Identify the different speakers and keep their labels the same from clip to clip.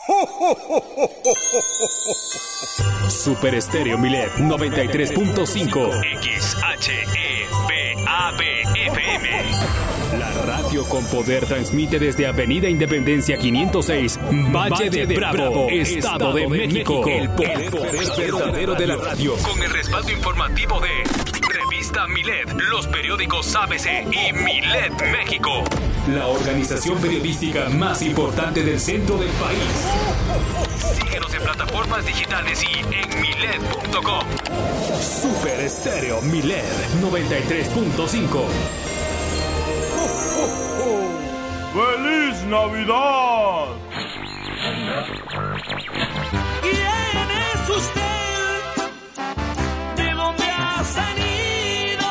Speaker 1: Super Estéreo Milet 93.5
Speaker 2: XHEBAB-FM.
Speaker 1: La radio con poder transmite desde Avenida Independencia 506, Valle de Bravo, Estado de México. El poder verdadero de la radio.
Speaker 2: Con el respaldo informativo de Revista Milet, los periódicos ABC y Milet México.
Speaker 1: La organización periodística más importante del centro del país.
Speaker 2: Síguenos en plataformas digitales y en milet.com.
Speaker 1: Super Estéreo Milet 93.5.
Speaker 3: ¡Feliz Navidad!
Speaker 4: ¿Quién es usted? ¿De dónde ha salido?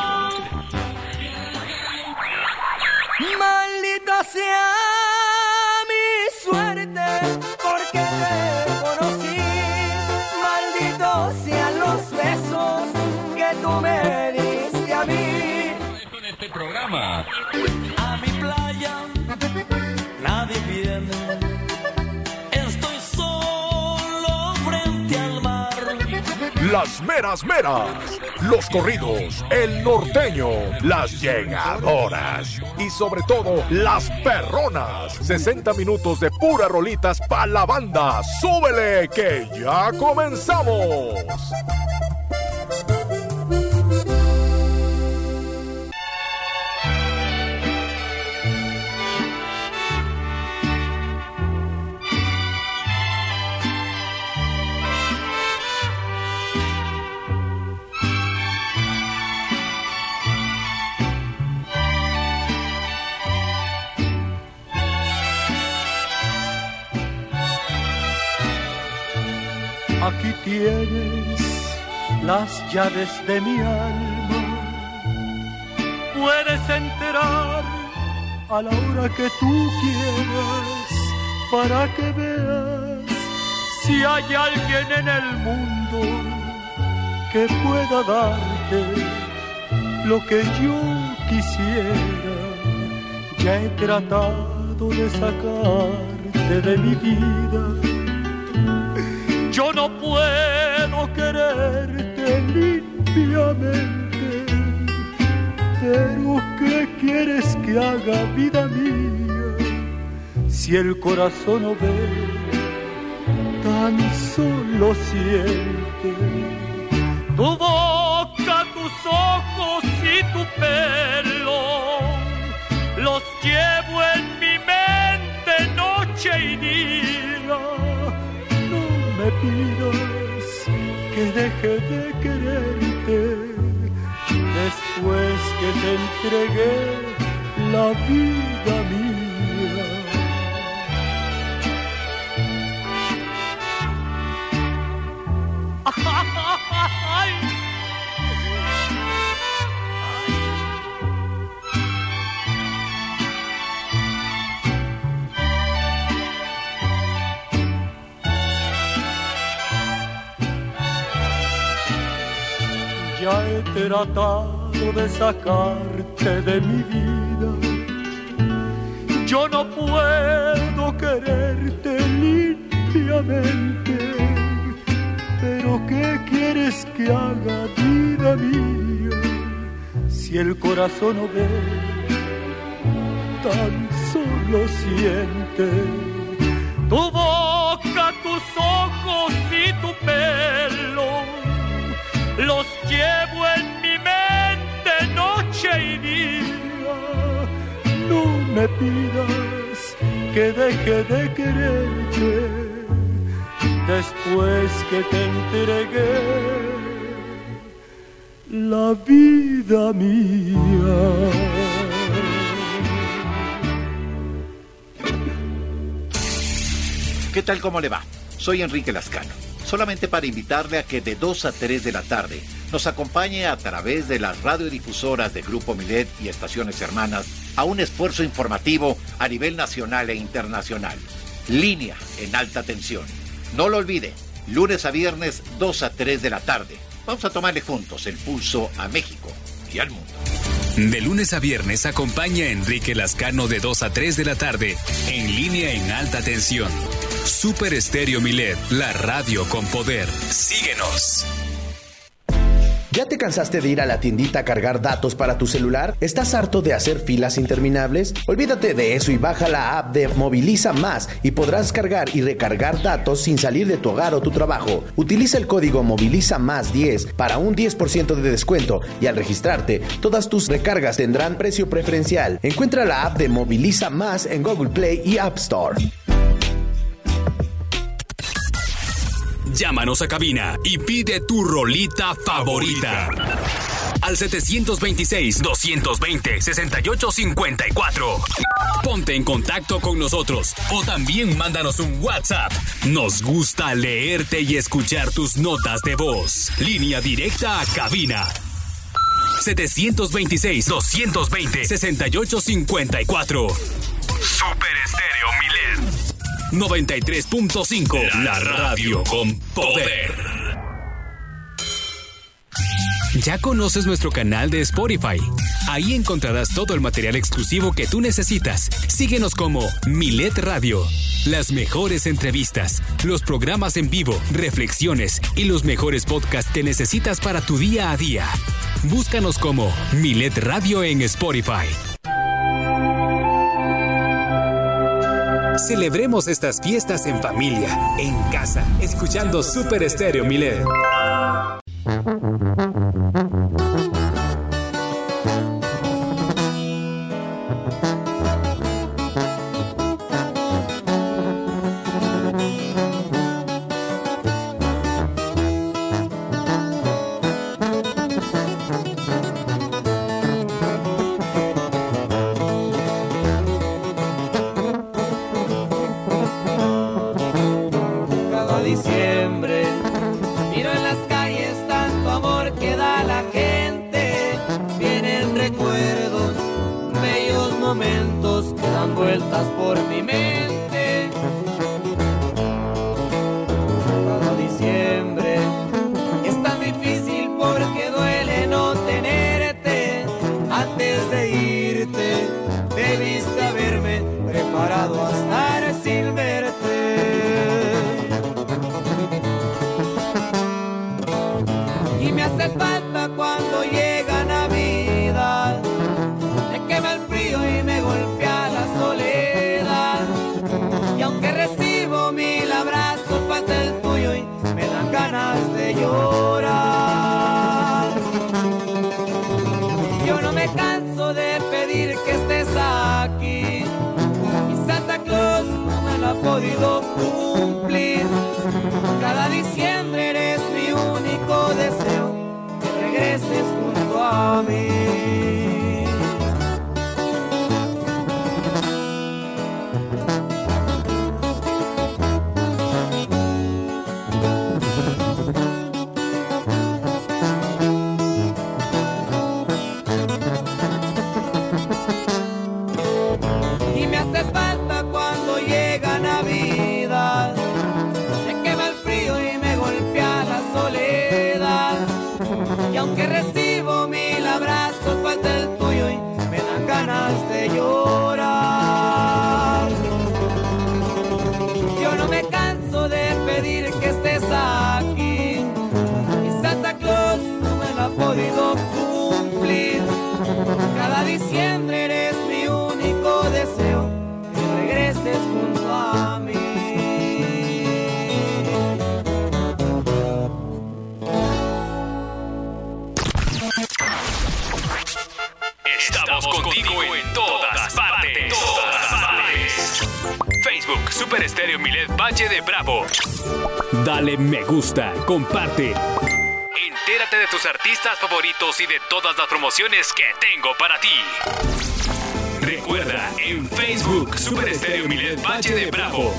Speaker 4: Maldita sea mi suerte, porque te conocí. Malditos sean los besos que tú me diste a mí.
Speaker 5: En este programa.
Speaker 4: A mi playa nadie viene. Estoy solo frente al mar.
Speaker 6: Las meras meras, los corridos, el norteño, las llegadoras y sobre todo las perronas. 60 minutos de pura rolitas pa' la banda. ¡Súbele que ya comenzamos!
Speaker 7: Aquí tienes las llaves de mi alma. Puedes entrar a la hora que tú quieras para que veas si hay alguien en el mundo que pueda darte lo que yo quisiera. Ya he tratado de sacarte de mi vida. Yo no puedo quererte limpiamente, pero ¿qué quieres que haga, vida mía? Si el corazón no ve, tan solo siente. Tu boca, tus ojos y tu pelo, los llevo en mi mente noche y día. Me pidas que deje de quererte después que te entregué la vida mía. ¡Ay! Ya he tratado de sacarte de mi vida. Yo no puedo quererte limpiamente, pero ¿qué quieres que haga, vida mía? Si el corazón no ve, tan solo siente. Tu boca, tus ojos y tu pelo, los llevo en mi mente noche y día. No me pidas que deje de quererte después que te entregué la vida mía.
Speaker 8: ¿Qué tal, cómo le va? Soy Enrique Lascano. Solamente para invitarle a que de 2 a 3 de la tarde nos acompañe a través de las radiodifusoras de Grupo Milet y estaciones hermanas a un esfuerzo informativo a nivel nacional e internacional. Línea en alta tensión. No lo olvide, lunes a viernes 2 a 3 de la tarde. Vamos a tomarle juntos el pulso a México y al mundo.
Speaker 1: De lunes a viernes acompaña a Enrique Lascano de 2 a 3 de la tarde en Línea en alta tensión. Super Estéreo Milet, la radio con poder. Síguenos.
Speaker 9: ¿Ya te cansaste de ir a la tiendita a cargar datos para tu celular? ¿Estás harto de hacer filas interminables? Olvídate de eso y baja la app de Moviliza Más y podrás cargar y recargar datos sin salir de tu hogar o tu trabajo. Utiliza el código Moviliza Más 10 para un 10% de descuento y al registrarte, todas tus recargas tendrán precio preferencial. Encuentra la app de Moviliza Más en Google Play y App Store.
Speaker 1: Llámanos a cabina y pide tu rolita favorita. Al 726-220-6854. Ponte en contacto con nosotros o también mándanos un WhatsApp. Nos gusta leerte y escuchar tus notas de voz. Línea directa a cabina. 726-220-6854. Super Estéreo Milet. 93.5, la radio con poder. ¿Ya conoces nuestro canal de Spotify? Ahí encontrarás todo el material exclusivo que tú necesitas. Síguenos como Milet Radio. Las mejores entrevistas, los programas en vivo, reflexiones y los mejores podcasts que necesitas para tu día a día. Búscanos como Milet Radio en Spotify. Celebremos estas fiestas en familia, en casa, escuchando Super Estéreo Milet.
Speaker 4: Vueltas por mi mente. Cada diciembre es tan difícil porque duele no tenerte. Antes de irte debiste haberme preparado a estar sin verte. Y me hace falta cuando llega Navidad. Me quema el frío y me golpea la soledad. Y aunque recibo 1000 abrazos, falta el tuyo y me dan ganas de llorar. Yo no me canso de pedir que estés aquí y Santa Claus no me lo ha podido cumplir. Cada diciembre eres mi único deseo, que regreses junto a mí. Aunque recibo 1000 abrazos, falta el tuyo y me dan ganas de llorar. Yo no me canso de pedir que estés aquí y Santa Claus no me lo ha podido cumplir. Cada diciembre eres mi único deseo, que regreses junto a mí.
Speaker 2: Estamos contigo en todas partes. Facebook, Super Estéreo Milet Valle de Bravo.
Speaker 1: Dale me gusta, comparte.
Speaker 2: Entérate de tus artistas favoritos y de todas las promociones que tengo para ti. Recuerda, en Facebook, Super Estéreo Milet Valle de Bravo.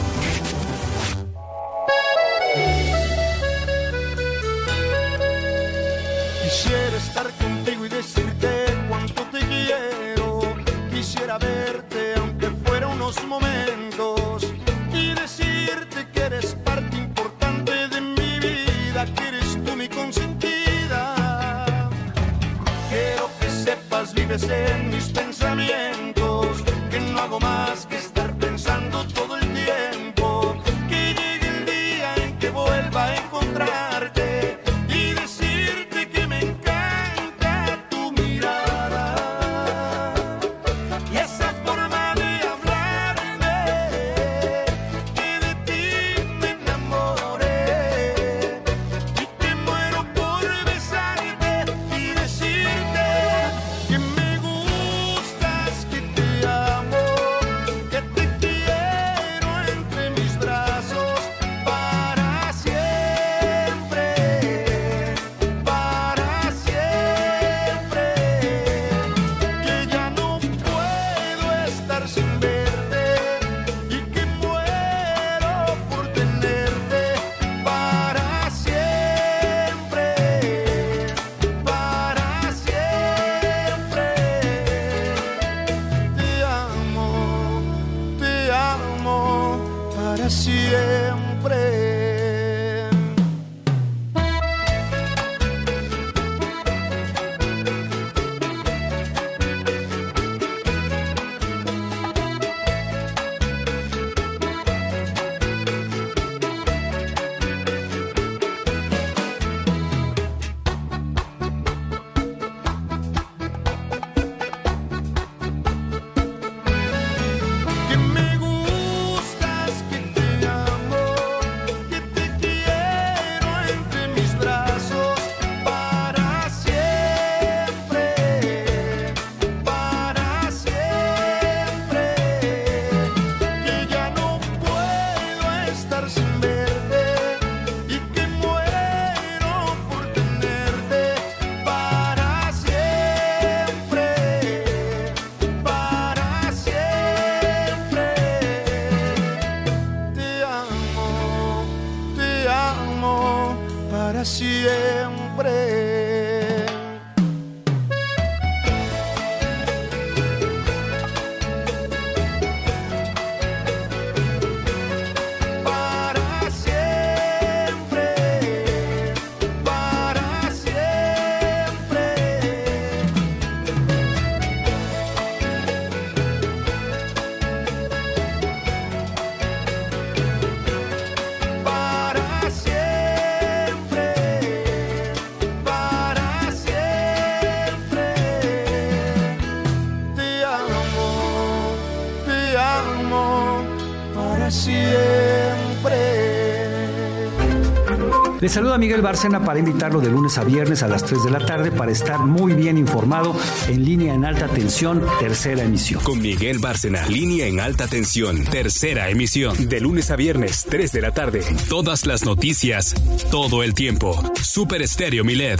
Speaker 7: Quisiera estar contigo y decirte cuánto te quiero. Quisiera verte aunque fuera unos momentos y decirte que eres parte importante de mi vida, que eres tú mi consentida. Quiero que sepas, vives en mis pensamientos, que no hago más que estar pensando todo el tiempo siempre.
Speaker 10: Les saluda Miguel Bárcena para invitarlo de lunes a viernes a las 3 de la tarde para estar muy bien informado en Línea en Alta Tensión, tercera emisión.
Speaker 1: Con Miguel Bárcena, Línea en Alta Tensión, tercera emisión. De lunes a viernes, 3 de la tarde. Todas las noticias, todo el tiempo. Super Estéreo Milet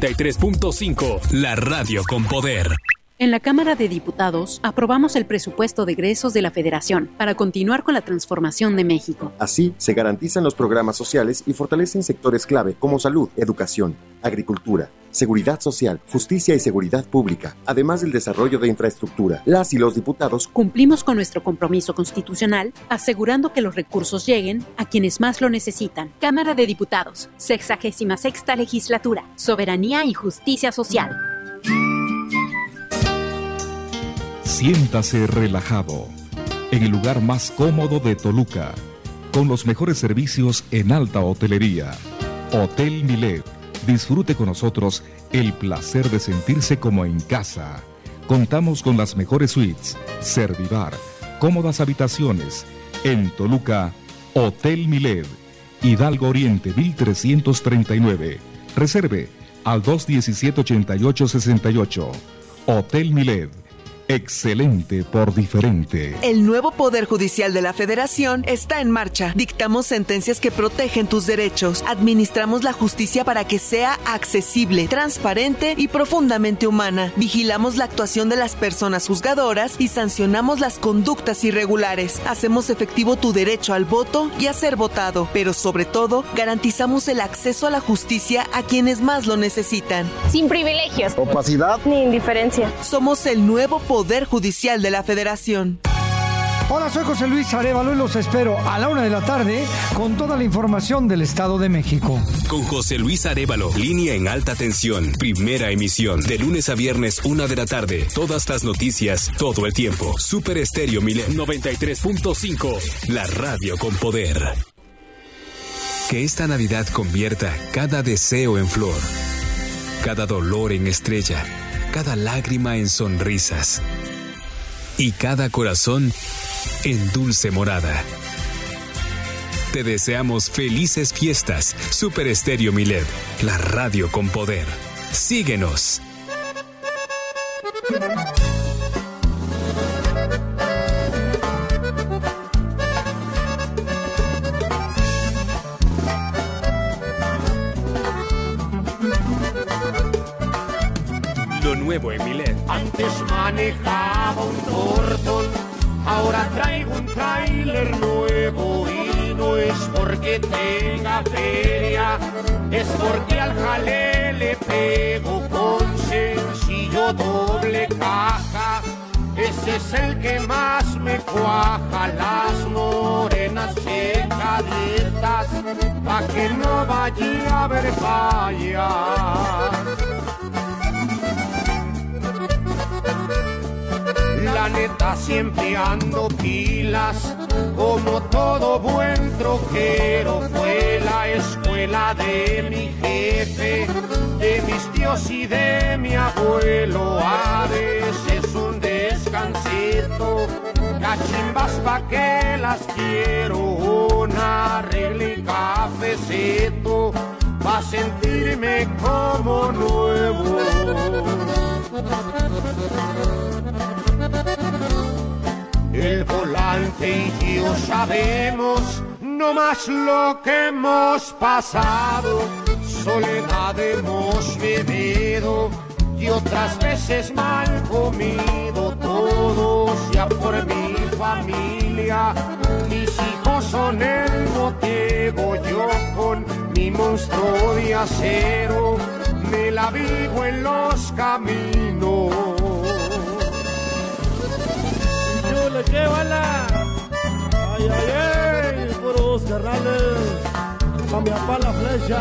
Speaker 1: 93.5, la radio con poder.
Speaker 11: En la Cámara de Diputados aprobamos el presupuesto de egresos de la Federación para continuar con la transformación de México.
Speaker 12: Así, se garantizan los programas sociales y fortalecen sectores clave como salud, educación, agricultura, seguridad social, justicia y seguridad pública, además del desarrollo de infraestructura. Las y los diputados
Speaker 11: cumplimos con nuestro compromiso constitucional, asegurando que los recursos lleguen a quienes más lo necesitan. Cámara de Diputados, 66ª Legislatura, Soberanía y Justicia Social.
Speaker 13: Siéntase relajado en el lugar más cómodo de Toluca, con los mejores servicios en alta hotelería. Hotel Milet. Disfrute con nosotros el placer de sentirse como en casa. Contamos con las mejores suites, Servivar, cómodas habitaciones. En Toluca, Hotel Milet, Hidalgo Oriente 1339. Reserve al 217-8868. Hotel Milet. Excelente por diferente.
Speaker 14: El nuevo Poder Judicial de la Federación está en marcha. Dictamos sentencias que protegen tus derechos. Administramos la justicia para que sea accesible, transparente y profundamente humana. Vigilamos la actuación de las personas juzgadoras y sancionamos las conductas irregulares. Hacemos efectivo tu derecho al voto y a ser votado. Pero sobre todo, garantizamos el acceso a la justicia a quienes más lo necesitan.
Speaker 15: Sin privilegios,
Speaker 16: opacidad
Speaker 15: ni indiferencia.
Speaker 14: Somos el nuevo Poder Judicial de la Federación.
Speaker 17: Hola, soy José Luis Arévalo y los espero a la 1 de la tarde con toda la información del Estado de México.
Speaker 1: Con José Luis Arévalo, Línea en Alta Tensión, primera emisión. De lunes a viernes, 1 de la tarde. Todas las noticias, todo el tiempo. Super Estéreo Milet 93.5, la radio con poder. Que esta Navidad convierta cada deseo en flor, cada dolor en estrella, cada lágrima en sonrisas y cada corazón en dulce morada. Te deseamos felices fiestas. Super Estéreo Milet, la radio con poder. Síguenos. Lo nuevo en Milet.
Speaker 18: Antes manejaba un Norton, ahora traigo un tráiler nuevo y no es porque tenga feria, es porque al jale le pego con sencillo doble caja. Ese es el que más me cuaja, las morenas llegan pa' que no vaya a haber fallas. La neta siempre ando pilas, como todo buen troquero. Fue la escuela de mi jefe, de mis tíos y de mi abuelo. A veces un descansito, cachimbas pa' que las quiero. Una regla y cafecito, pa' sentirme como nuevo. El volante y yo sabemos no más lo que hemos pasado. Soledad hemos bebido y otras veces mal comido. Todos ya por mi familia, mis hijos son el motivo. Yo con mi monstruo de acero me la vivo en los caminos.
Speaker 15: Le que bala, ay, ay, ay, puros carnales, pa' mi papá la flecha,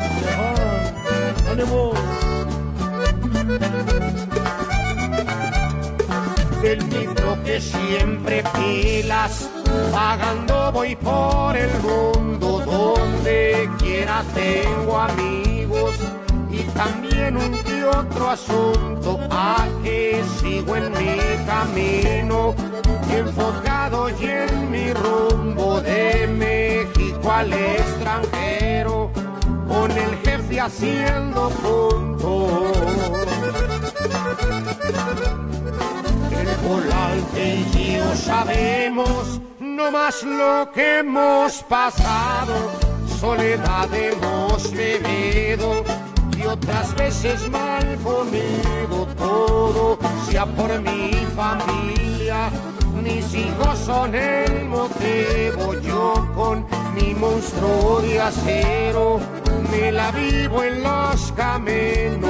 Speaker 15: ánimo.
Speaker 18: Del micro que siempre pilas, pagando voy por el mundo, donde quiera tengo amigos y también un que otro asunto. A que sigo en mi camino, enfocado y en mi rumbo, de México al extranjero, con el jefe haciendo punto. El volante y yo sabemos no más lo que hemos pasado. Soledad hemos bebido y otras veces mal comido. Todo sea por mi familia, mis hijos son el motivo. Yo con mi monstruo de acero me la vivo en los caminos.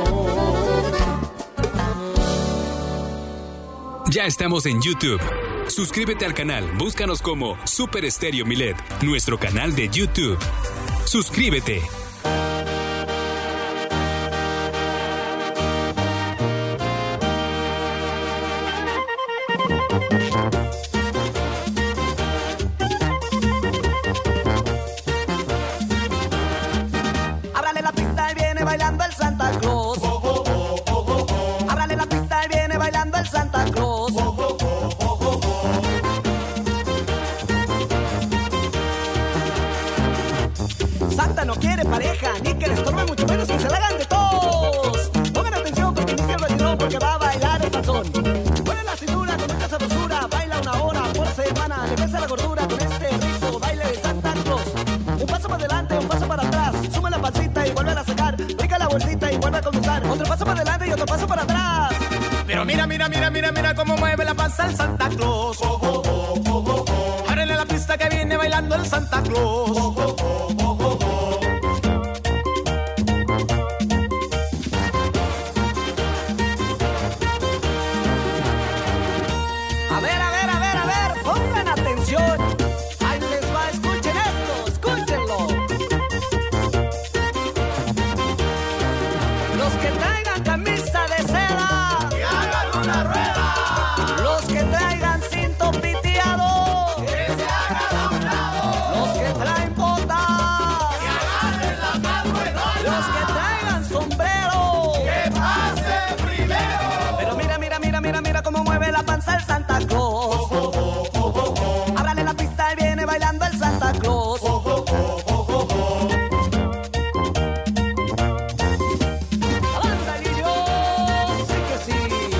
Speaker 1: Ya estamos en YouTube. Suscríbete al canal, búscanos como Super Estéreo Milet, nuestro canal de YouTube. Suscríbete.
Speaker 4: Ábrale la pista y viene bailando el Santa Claus. Ábrale la pista y viene bailando el Santa Claus. Santa no quiere pareja, ni que le estorbe, mucho menos que se la hagan de todos. Pongan atención porque inicia el vacilón, porque va a bailar el panzón. Pone la cintura con mucha sabrosura, baila una hora por semana, le pesa la gordura con este rico baile de Santa Claus. Un paso para adelante, un paso para atrás, sube la pancita y vuelve a sacar, pica la bolsita y vuelve a comenzar. Otro paso para adelante y otro paso para atrás.
Speaker 16: Pero mira, mira, mira, mira, mira cómo mueve la panza el Santa Claus. Ábrele la pista que viene bailando el Santa Claus.
Speaker 4: Pongan atención. Ahí les va, escuchen esto, escúchenlo. Los que traigan camisa de seda, que hagan una rueda. Los que traigan cinto piteado, que se hagan a un lado. Los que traen botas, que agarren la más ruedona. Los que traigan sombrero, que pase primero. Pero mira, mira, mira, mira, mira cómo mueve la panza el Santa Claus. Ábrale la pista y viene bailando el Santa Claus. ¡Ándalillo! ¡Sí que sí!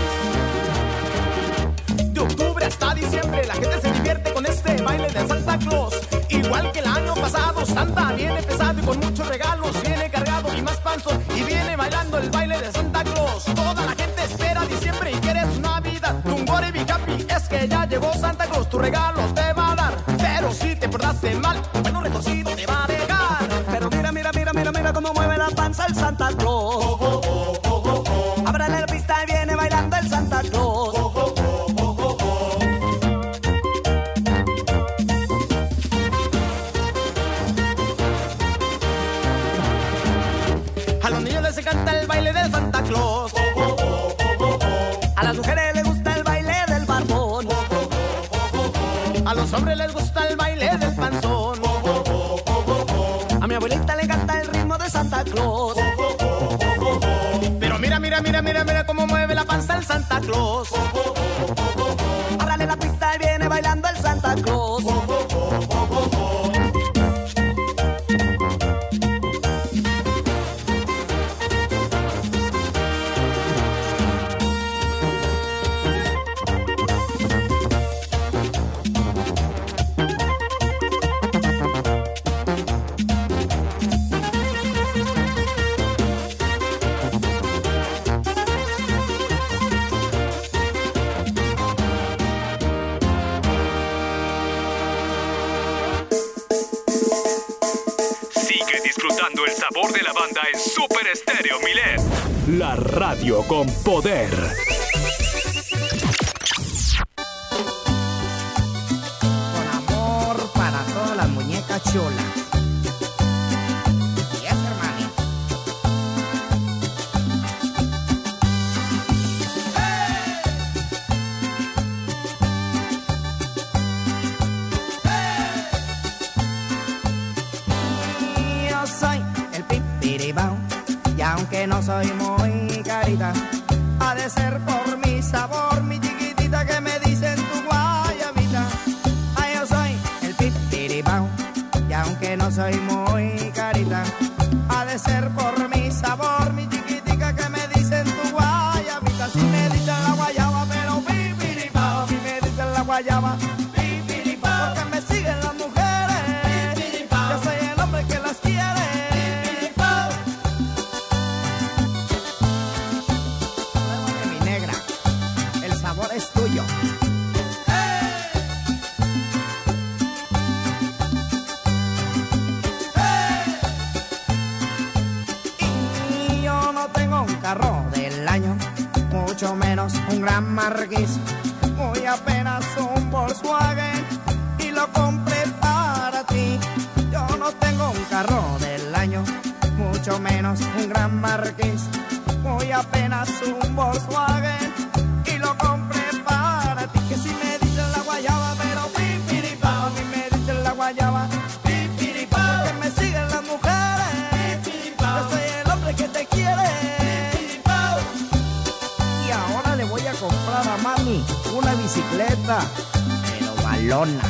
Speaker 16: De octubre hasta diciembre la gente se divierte con este baile de Santa Claus. Igual que el año pasado, Santa viene pesado y con muchos regalos, viene cargado y más panzón, y viene bailando el baile de Santa Claus. Toda la gente espera diciembre y quiere su Navidad. Tumbore, be happy, es que ya llegó Santa Claus, tu regalo te va a dar. Pero si te portaste mal, bueno retorcido te va a dejar.
Speaker 4: Pero mira, mira, mira, mira, mira cómo mueve la panza el Santa Claus. Ábrale la pista y viene bailando el Santa Claus.
Speaker 16: les encanta el baile del Santa Claus. A las mujeres les gusta el baile del barbón. A los hombres les gusta el baile del panzón. A mi abuelita le encanta el ritmo de Santa Claus. Pero mira, mira, mira, mira, mira cómo mueve la panza el Santa Claus. Ábrale la pista y viene bailando el Santa Claus.
Speaker 2: Disfrutando el sabor de la banda en Super Estéreo Milet.
Speaker 6: La radio con poder.
Speaker 16: Con amor para todas las muñecas chulas. Yes, hermano. Yo soy el pipiribao, y aunque no soy muy carita, ha de ser por mi sabor, mi chiquitita, que me dicen tu guayabita. Ay, yo soy el pipiribao, y aunque no soy muy carita, ha de ser por mi sabor, mi chiquitica, que me dicen tu guayabita. Si me dicen la guayaba, pero pipiribao. Si me dicen la guayaba, pipiribao. Porque me siguen las mujeres, pipiribao. Yo soy el hombre que las quiere, pipiribao. Oye, mi negra, el sabor es tuyo. Y yo no tengo un carro del año, mucho menos un Gran Marquis, muy apenas un Volkswagen, y lo compré para ti. Yo no tengo un carro del año, mucho menos un Gran Marquis, muy apenas un Volkswagen, y lo compré para ti. Que si me dicen la guayaba, pero pipiripao. A mí me dicen la guayaba, pipiripao. Que me siguen las mujeres, pipiripao. Yo soy el hombre que te quiere, pipiripao. Y ahora le voy a comprar a mami una bicicleta, pero balona.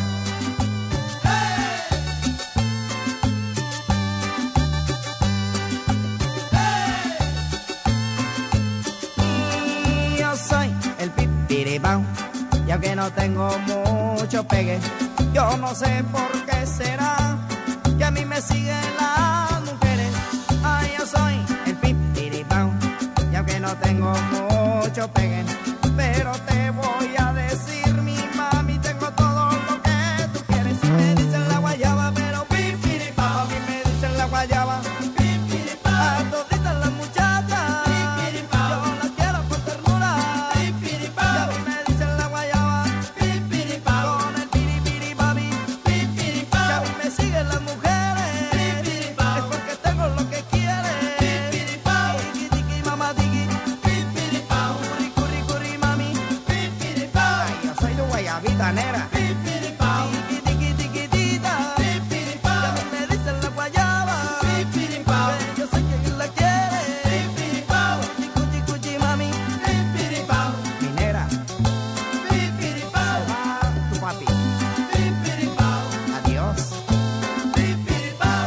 Speaker 16: Y yo soy el pipiripao, y aunque no tengo mucho pegue, yo no sé por qué será que a mí me siguen las mujeres. Ay, yo soy el pipiripao, y aunque no tengo mucho pegue, pero te voy a decir, mi mami, tengo todo lo que tú quieres. Si me dicen la guayaba, pero pipiripao. A mí me dicen la guayaba, pipiripao. A toditas las muchachas, pipiripao. Yo las quiero por ternura, pipiripao. Y a mí me dicen la guayaba, pipiripao. Con el piripiripapi, pipiripao. Y a mí me siguen las mujeres, pipiripao. Es porque tengo lo que quieren, pipiripao. Tiki tiki mamá tiki, pipiripao. Curri curri curri mami, pipiripao. Ay, yo soy tu guayabita negra, pipiripao. Tiki tiki tiquitita, pipiripao. Y a mí me dicen la guayaba, pipiripao. Yo sé que la quiere, pipiripao. Cuchi cuchi mami, pipiripao. Mi negra, pipiripao. Se va tu papi, pipiripao. Adiós, pipiripao.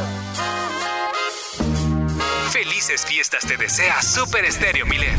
Speaker 2: Felices fiestas te desea Super Estéreo Milet.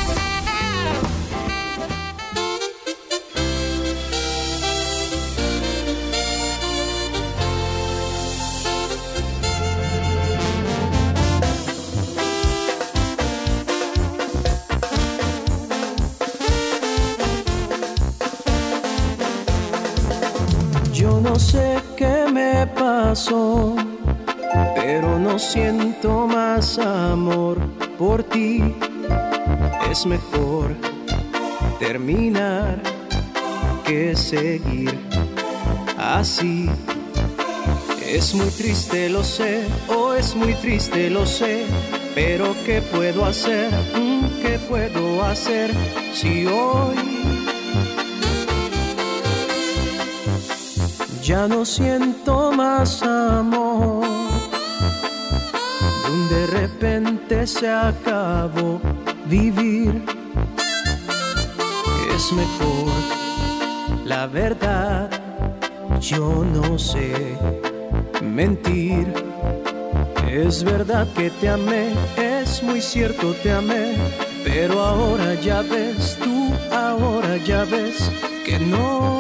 Speaker 19: Yo no sé qué me pasó, pero no siento más amor por ti. Es mejor terminar que seguir así. Es muy triste, lo sé, oh, es muy triste, lo sé, Pero ¿qué puedo hacer? ¿Qué puedo hacer si hoy ya no siento más amor? De repente se acabó vivir. Es mejor, la verdad, yo no sé mentir. Es verdad que te amé, es muy cierto, te amé, pero ahora ya ves, tú ahora ya ves que no.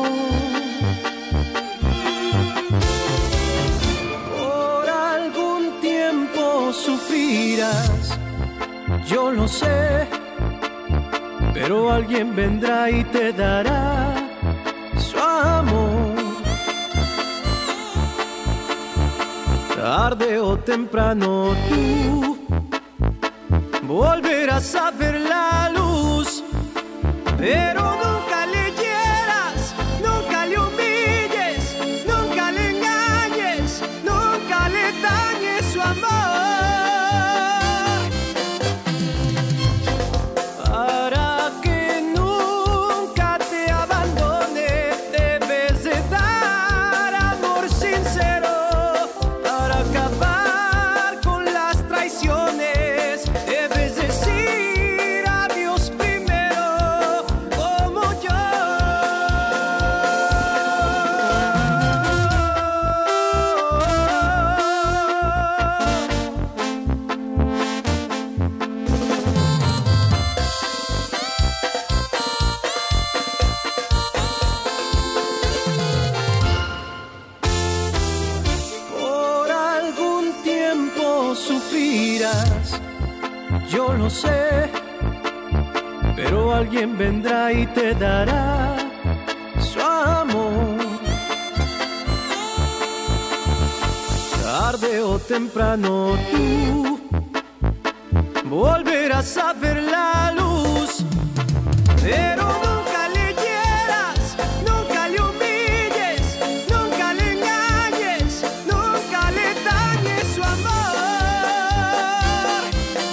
Speaker 19: Por algún tiempo sufrirás, yo lo sé, pero alguien vendrá y te dará su amor. Tarde o temprano tú volverás a ver la luz, pero nunca le hieras, nunca le humilles, nunca le engañes, nunca le dañes su amor. Para que nunca te abandone, debes de dar amor sincero. Para acabar con las traiciones, debes decir adiós primero, como yo. Por algún tiempo sufrirás, yo lo sé, pero alguien vendrá y te dará su amor. Tarde o temprano tú volverás a ver la luz, pero nunca le hieras, nunca le humilles, nunca le engañes, nunca le dañes su amor.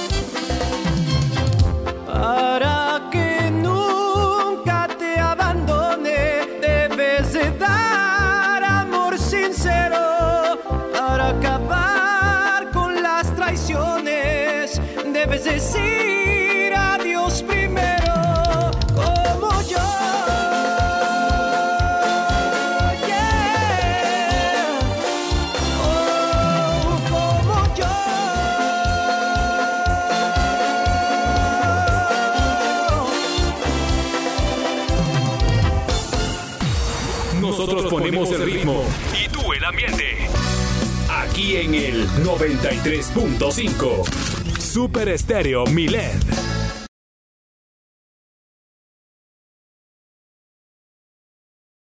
Speaker 19: Para que nunca te abandone, debes de dar amor sincero. Para acabar con las traiciones, debes decir adiós primero, como yo. Yeah. Oh, como yo.
Speaker 1: Nosotros ponemos el ritmo
Speaker 2: Y tú el ambiente.
Speaker 1: aquí en el 93.5 Super Estéreo Milet.